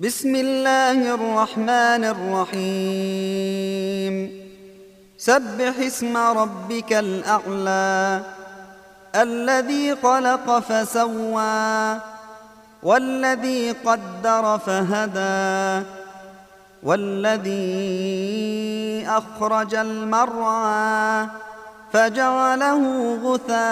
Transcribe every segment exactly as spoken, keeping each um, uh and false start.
بسم الله الرحمن الرحيم سبح اسم ربك الأعلى الذي خلق فسوى والذي قدر فهدى والذي أخرج المرعى فجعله غثاء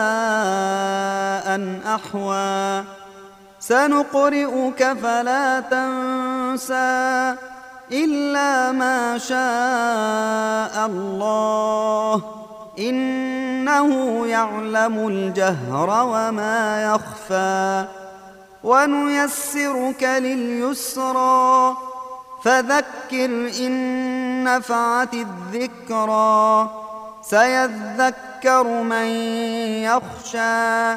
أحوى سنقرئك فلا تنسى إلا ما شاء الله إنه يعلم الجهر وما يخفى ونيسرك لليسرى فذكر إن نفعت الذكرى سيذكر من يخشى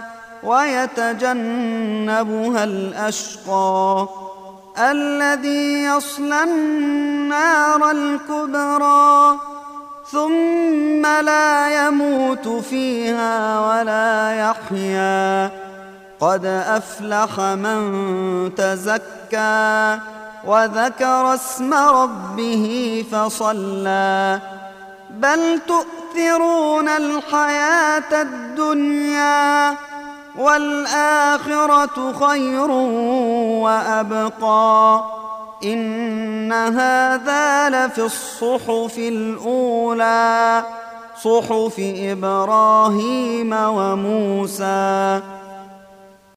ويتجنبها الأشقى الذي يصلى النار الكبرى ثم لا يموت فيها ولا يحيا قد أفلح من تزكى وذكر اسم ربه فصلى بل تؤثرون الحياة الدنيا والآخرة خير وأبقى إن هذا لفي الصحف الأولى صحف إبراهيم وموسى.